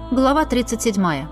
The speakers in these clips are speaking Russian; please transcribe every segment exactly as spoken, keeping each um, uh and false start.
Глава тридцать седьмая.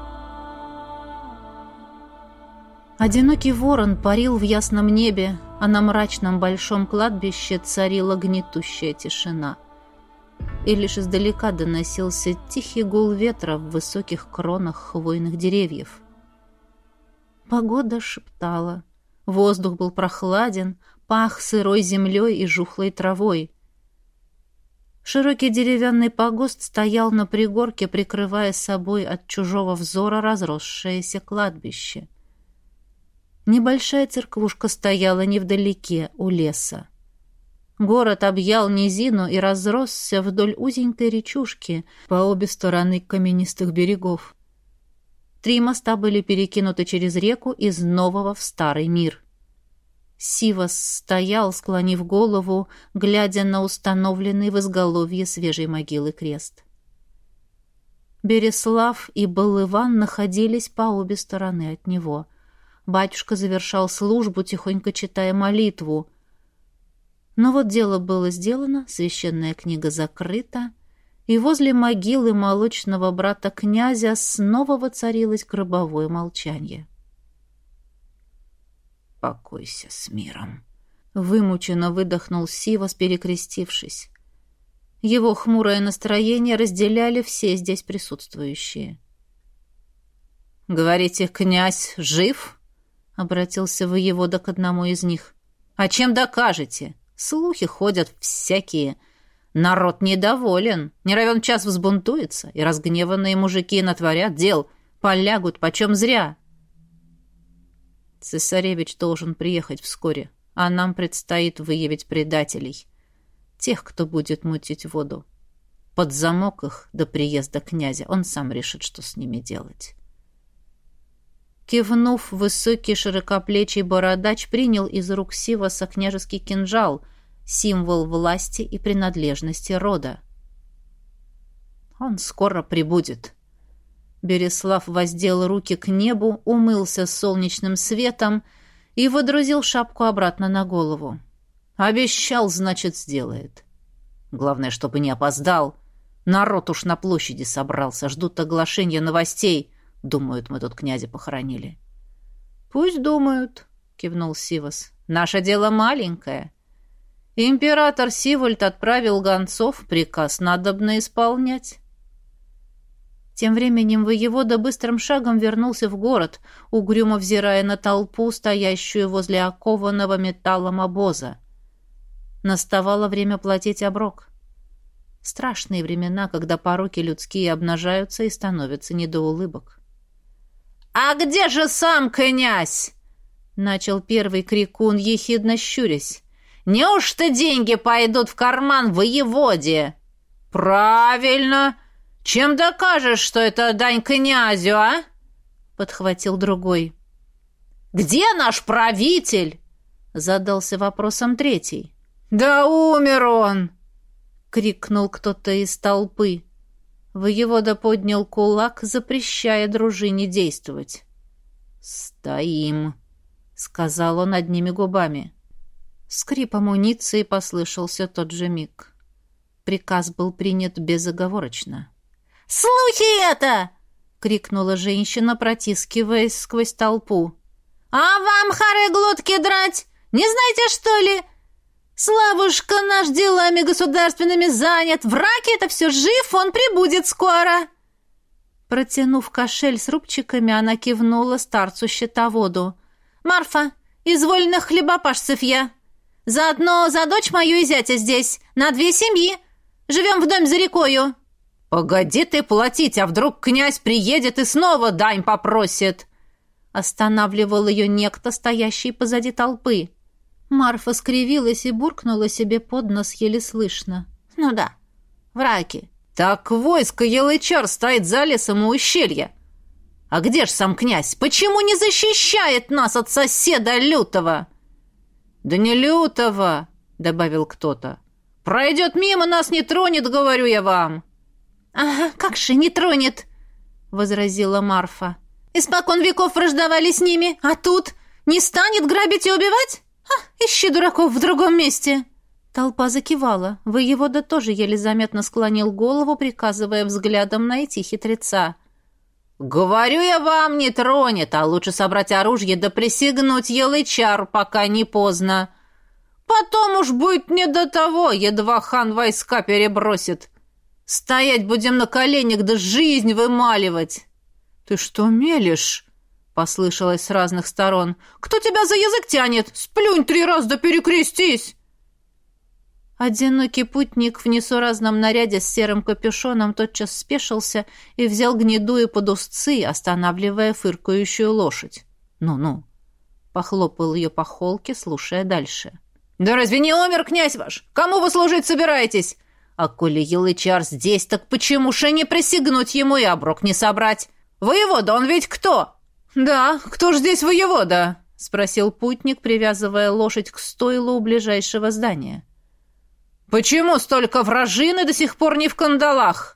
Одинокий ворон парил в ясном небе, а на мрачном большом кладбище царила гнетущая тишина. И лишь издалека доносился тихий гул ветра в высоких кронах хвойных деревьев. Погода шептала. Воздух был прохладен, пах сырой землей и жухлой травой. Широкий деревянный погост стоял на пригорке, прикрывая собой от чужого взора разросшееся кладбище. Небольшая церквушка стояла невдалеке, у леса. Город объял низину и разросся вдоль узенькой речушки по обе стороны каменистых берегов. Три моста были перекинуты через реку из нового в старый мир. Сивас стоял, склонив голову, глядя на установленный в изголовье свежей могилы крест. Береслав и Балыван находились по обе стороны от него. Батюшка завершал службу, тихонько читая молитву. Но вот дело было сделано, священная книга закрыта, и возле могилы молочного брата князя снова воцарилось гробовое молчание. «Покойся с миром», — вымученно выдохнул Сивас, перекрестившись. Его хмурое настроение разделяли все здесь присутствующие. «Говорите, князь жив?» — обратился воевода к одному из них. «А чем докажете? Слухи ходят всякие. Народ недоволен, не равен час взбунтуется, и разгневанные мужики натворят дел, полягут почем зря». «Цесаревич должен приехать вскоре, а нам предстоит выявить предателей, тех, кто будет мутить воду. Под замок их до приезда князя, он сам решит, что с ними делать». Кивнув, высокий широкоплечий бородач принял из рук Сиваса княжеский кинжал, символ власти и принадлежности рода. «Он скоро прибудет». Береслав воздел руки к небу, умылся солнечным светом и водрузил шапку обратно на голову. «Обещал, значит, сделает. Главное, чтобы не опоздал. Народ уж на площади собрался, ждут оглашения новостей. Думают, мы тут князя похоронили». «Пусть думают», — кивнул Сивас. «Наше дело маленькое. Император Сивольд отправил гонцов, приказ надобно исполнять». Тем временем воевода быстрым шагом вернулся в город, угрюмо взирая на толпу, стоящую возле окованного металлом обоза. Наставало время платить оброк. Страшные времена, когда пороки людские обнажаются и становятся не до улыбок. «А где же сам князь?» — начал первый крикун, ехидно щурясь. «Неужто деньги пойдут в карман воеводе?» «Правильно! Чем докажешь, что это дань князю, а?» — подхватил другой. «Где наш правитель?» — задался вопросом третий. «Да умер он!» — крикнул кто-то из толпы. Воевода поднял кулак, запрещая дружине действовать. «Стоим!» — сказал он одними губами. Скрип амуниции послышался тот же миг. Приказ был принят безоговорочно. «Слухи это!» — крикнула женщина, протискиваясь сквозь толпу. «А вам, хары, глотки драть? Не знаете, что ли? Славушка наш делами государственными занят. Враг это все жив, он прибудет скоро!» Протянув кошель с рубчиками, она кивнула старцу-щитоводу. «Марфа, из вольных хлебопашцев я. Заодно за дочь мою и зятя здесь, на две семьи. Живем в доме за рекою». «Погоди ты платить, а вдруг князь приедет и снова дань попросит?» Останавливал ее некто, стоящий позади толпы. Марфа скривилась и буркнула себе под нос еле слышно. «Ну да, враки». «Так войско Елычар стоит за лесом у ущелья. А где ж сам князь? Почему не защищает нас от соседа лютого?» «Да не лютого», — добавил кто-то. «Пройдет мимо, нас не тронет, говорю я вам». «Ага, как же не тронет!» — возразила Марфа. «Испокон веков враждовали с ними, а тут не станет грабить и убивать? А, ищи дураков в другом месте!» Толпа закивала. Воевода тоже еле заметно склонил голову, приказывая взглядом найти хитреца. «Говорю я вам, не тронет, а лучше собрать оружие да присягнуть елычар, пока не поздно. Потом уж будет не до того, едва хан войска перебросит. Стоять будем на коленях да жизнь вымаливать». «Ты что мелешь?» — послышалось с разных сторон. «Кто тебя за язык тянет? Сплюнь три раза да перекрестись!» Одинокий путник в несуразном наряде с серым капюшоном тотчас спешился и взял гнедую под узцы, останавливая фыркающую лошадь. «Ну-ну!» — похлопал ее по холке, слушая дальше. «Да разве не умер князь ваш? Кому вы служить собираетесь? А коли елычар здесь, так почему же не присягнуть ему и оброк не собрать? Воевода, он ведь кто?» «Да, кто ж здесь воевода?» — спросил путник, привязывая лошадь к стойлу у ближайшего здания. «Почему столько вражины до сих пор не в кандалах?»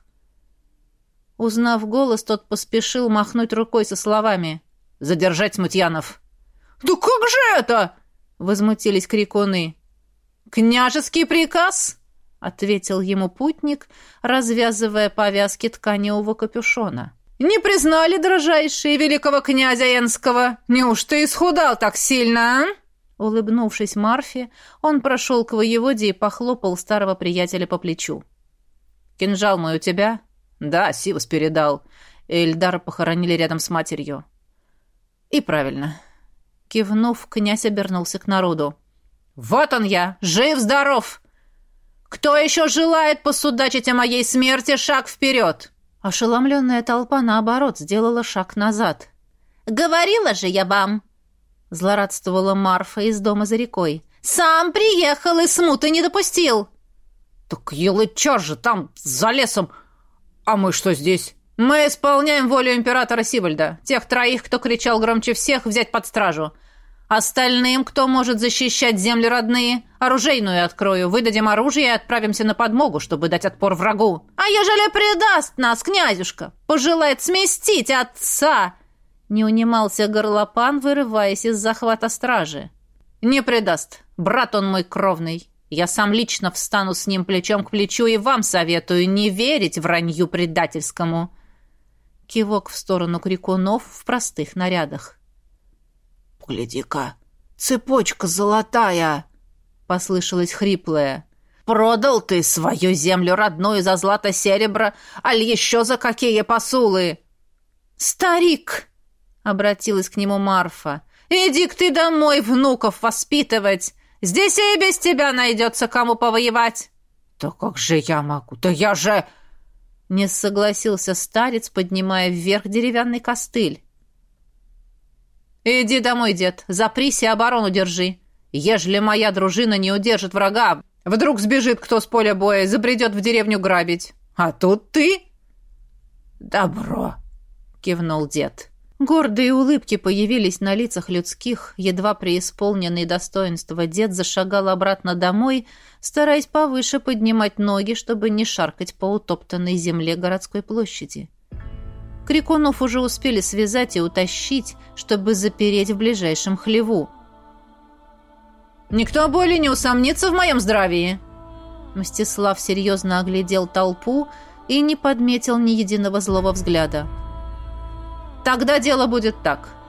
Узнав голос, тот поспешил махнуть рукой со словами: «Задержать смутьянов!» «Да как же это?» — возмутились крикуны. «Княжеский приказ!» — ответил ему путник, развязывая повязки тканевого капюшона. «Не признали, дрожайшие, великого князя Энского? Неужто исхудал так сильно, а?» Улыбнувшись Марфе, он прошел к воеводе и похлопал старого приятеля по плечу. «Кинжал мой у тебя?» «Да, Сивас передал. Эльдара похоронили рядом с матерью». «И правильно». Кивнув, князь обернулся к народу. «Вот он я, жив-здоров! Кто еще желает посудачить о моей смерти, шаг вперед!» Ошеломленная толпа, наоборот, сделала шаг назад. «Говорила же я вам!» Злорадствовала Марфа из дома за рекой. «Сам приехал и смуты не допустил!» «Так елычар же там, за лесом! А мы что здесь?» «Мы исполняем волю императора Сивальда. Тех троих, кто кричал громче всех, взять под стражу. Остальным, кто может защищать земли родные, оружейную открою. Выдадим оружие и отправимся на подмогу, чтобы дать отпор врагу. А ежели предаст нас, князюшка, пожелает сместить отца!» Не унимался горлопан, вырываясь из захвата стражи. «Не предаст. Брат он мой кровный. Я сам лично встану с ним плечом к плечу и вам советую не верить вранью предательскому». Кивок в сторону крикунов в простых нарядах. «Гляди-ка, цепочка золотая!» — послышалось хриплое. «Продал ты свою землю родную за злато-серебро, аль еще за какие посулы?» «Старик!» — обратилась к нему Марфа. «Иди-ка ты домой внуков воспитывать! Здесь и без тебя найдется кому повоевать!» «Да как же я могу? Да я же...» Не согласился старец, поднимая вверх деревянный костыль. «Иди домой, дед, запрись и оборону держи. Ежели моя дружина не удержит врага, вдруг сбежит кто с поля боя и забредет в деревню грабить. А тут ты...» «Добро», — кивнул дед. Гордые улыбки появились на лицах людских, едва преисполненный достоинства дед зашагал обратно домой, стараясь повыше поднимать ноги, чтобы не шаркать по утоптанной земле городской площади. Крикунов уже успели связать и утащить, чтобы запереть в ближайшем хлеву. «Никто более не усомнится в моем здравии!» Мстислав серьезно оглядел толпу и не подметил ни единого злого взгляда. «Тогда дело будет так.